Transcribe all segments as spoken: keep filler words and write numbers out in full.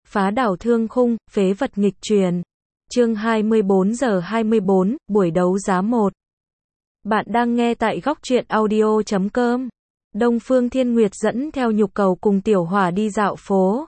Phá đảo thương khung, phế vật nghịch truyền. Chương hai mươi bốn giờ hai mươi bốn, buổi đấu giá một. Bạn đang nghe tại góc truyện audio chấm com. Đông Phương Thiên Nguyệt dẫn theo Nhục Cầu cùng Tiểu Hỏa đi dạo phố.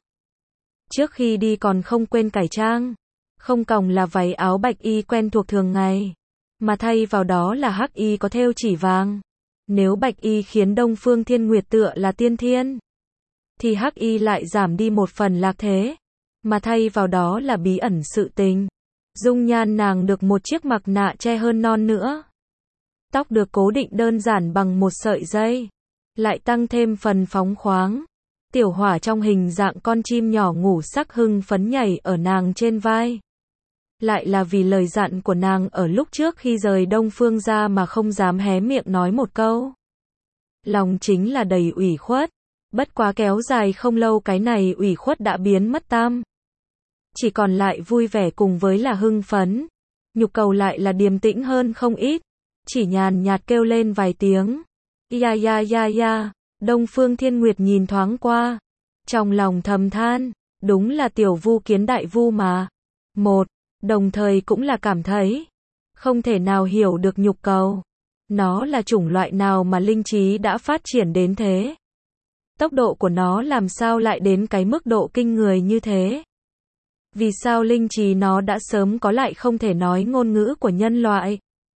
Trước khi đi còn không quên cải trang. Không còng là váy áo bạch y quen thuộc thường ngày, mà thay vào đó là hắc y có thêu chỉ vàng. Nếu bạch y khiến Đông Phương Thiên Nguyệt tựa là tiên thiên, thì hắc y lại giảm đi một phần lạc thế, mà thay vào đó là bí ẩn sự tình. Dung nhan nàng được một chiếc mặt nạ che hơn non nữa. Tóc được cố định đơn giản bằng một sợi dây, lại tăng thêm phần phóng khoáng. Tiểu Hỏa trong hình dạng con chim nhỏ ngủ sắc hưng phấn nhảy ở nàng trên vai. Lại là vì lời dặn của nàng ở lúc trước khi rời Đông Phương ra mà không dám hé miệng nói một câu. Lòng chính là đầy ủy khuất. Bất quá kéo dài không lâu cái này ủy khuất đã biến mất tam. Chỉ còn lại vui vẻ cùng với là hưng phấn. Nhục Cầu lại là điềm tĩnh hơn không ít. Chỉ nhàn nhạt kêu lên vài tiếng. Ya ya ya ya. Đông Phương Thiên Nguyệt nhìn thoáng qua. Trong lòng thầm than. Đúng là tiểu vu kiến đại vu mà. Một. Đồng thời cũng là cảm thấy. Không thể nào hiểu được Nhục Cầu. Nó là chủng loại nào mà linh trí đã phát triển đến thế. Tốc độ của nó làm sao lại đến cái mức độ kinh người như thế? Vì sao linh trí nó đã sớm có lại không thể nói ngôn ngữ của nhân loại?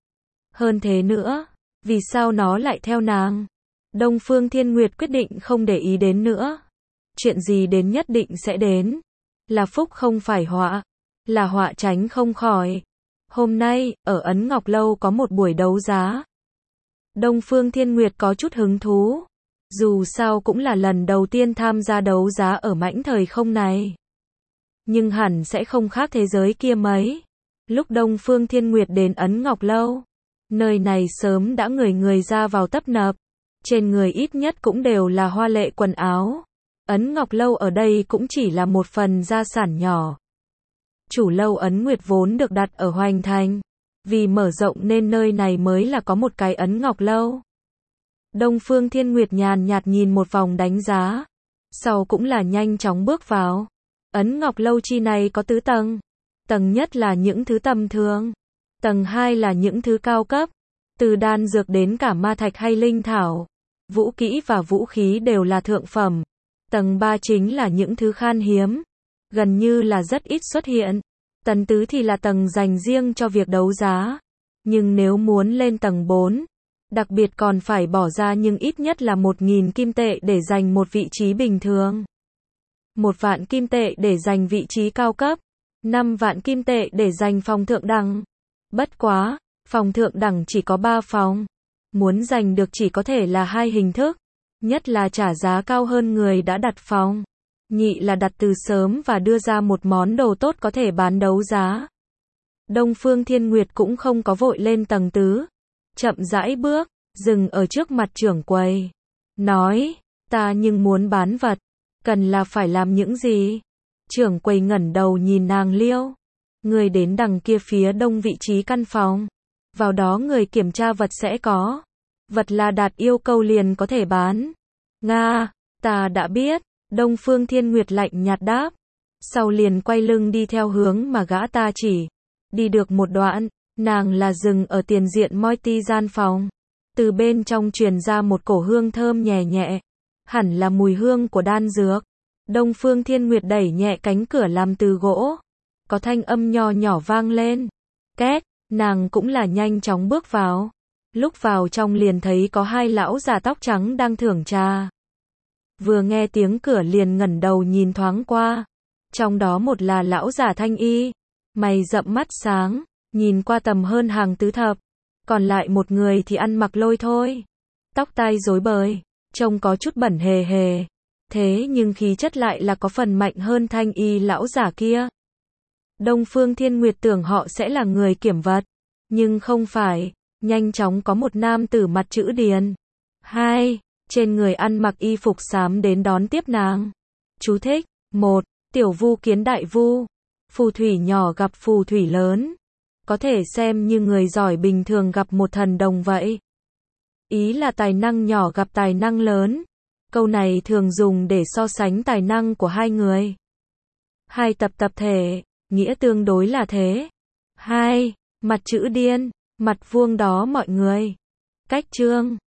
Hơn thế nữa, vì sao nó lại theo nàng? Đông Phương Thiên Nguyệt quyết định không để ý đến nữa. Chuyện gì đến nhất định sẽ đến. Là phúc không phải họa. Là họa tránh không khỏi. Hôm nay, ở Ấn Ngọc Lâu có một buổi đấu giá. Đông Phương Thiên Nguyệt có chút hứng thú. Dù sao cũng là lần đầu tiên tham gia đấu giá ở mãnh thời không này. Nhưng hẳn sẽ không khác thế giới kia mấy. Lúc Đông Phương Thiên Nguyệt đến Ấn Ngọc Lâu, nơi này sớm đã người người ra vào tấp nập. Trên người ít nhất cũng đều là hoa lệ quần áo. Ấn Ngọc Lâu ở đây cũng chỉ là một phần gia sản nhỏ. Chủ lâu Ấn Nguyệt vốn được đặt ở Hoành Thành. Vì mở rộng nên nơi này mới là có một cái Ấn Ngọc Lâu. Đông Phương Thiên Nguyệt nhàn nhạt nhìn một vòng đánh giá. Sau cũng là nhanh chóng bước vào. Ấn Ngọc Lâu chi này có tứ tầng. Tầng nhất là những thứ tầm thường. Tầng hai là những thứ cao cấp. Từ đan dược đến cả ma thạch hay linh thảo. Vũ kỹ và vũ khí đều là thượng phẩm. Tầng ba chính là những thứ khan hiếm. Gần như là rất ít xuất hiện. Tầng tứ thì là tầng dành riêng cho việc đấu giá. Nhưng nếu muốn lên tầng bốn, đặc biệt còn phải bỏ ra nhưng ít nhất là một nghìn kim tệ để giành một vị trí bình thường. Một vạn kim tệ để giành vị trí cao cấp. Năm vạn kim tệ để giành phòng thượng đẳng. Bất quá, phòng thượng đẳng chỉ có ba phòng. Muốn giành được chỉ có thể là hai hình thức. Nhất là trả giá cao hơn người đã đặt phòng. Nhị là đặt từ sớm và đưa ra một món đồ tốt có thể bán đấu giá. Đông Phương Thiên Nguyệt cũng không có vội lên tầng tứ. Chậm rãi bước, dừng ở trước mặt trưởng quầy. Nói, ta nhưng muốn bán vật. Cần là phải làm những gì? Trưởng quầy ngẩng đầu nhìn nàng liêu. Người đến đằng kia phía đông vị trí căn phòng. Vào đó người kiểm tra vật sẽ có. Vật là đạt yêu cầu liền có thể bán. Nga, ta đã biết. Đông Phương Thiên Nguyệt lạnh nhạt đáp. Sau liền quay lưng đi theo hướng mà gã ta chỉ. Đi được một đoạn, nàng là dừng ở tiền diện moi ti gian phòng. Từ bên trong truyền ra một cổ hương thơm nhẹ nhẹ. Hẳn là mùi hương của đan dược. Đông Phương Thiên Nguyệt đẩy nhẹ cánh cửa làm từ gỗ. Có thanh âm nho nhỏ vang lên. Két, nàng cũng là nhanh chóng bước vào. Lúc vào trong liền thấy có hai lão già tóc trắng đang thưởng trà. Vừa nghe tiếng cửa liền ngẩng đầu nhìn thoáng qua. Trong đó một là lão già thanh y. Mày rậm mắt sáng, nhìn qua tầm hơn hàng tứ thập. Còn lại một người thì ăn mặc lôi thôi. Tóc tai rối bời, trông có chút bẩn hề hề. Thế nhưng khí chất lại là có phần mạnh hơn thanh y lão giả kia. Đông Phương Thiên Nguyệt tưởng họ sẽ là người kiểm vật. Nhưng không phải, nhanh chóng có một nam tử mặt chữ điền. Hai, trên người ăn mặc y phục xám đến đón tiếp nàng. Chú thích, một, tiểu vu kiến đại vu. Phù thủy nhỏ gặp phù thủy lớn. Có thể xem như người giỏi bình thường gặp một thần đồng vậy. Ý là tài năng nhỏ gặp tài năng lớn. Câu này thường dùng để so sánh tài năng của hai người. Hai tập tập thể, nghĩa tương đối là thế. Hai, mặt chữ điên, mặt vuông đó mọi người. Cách chương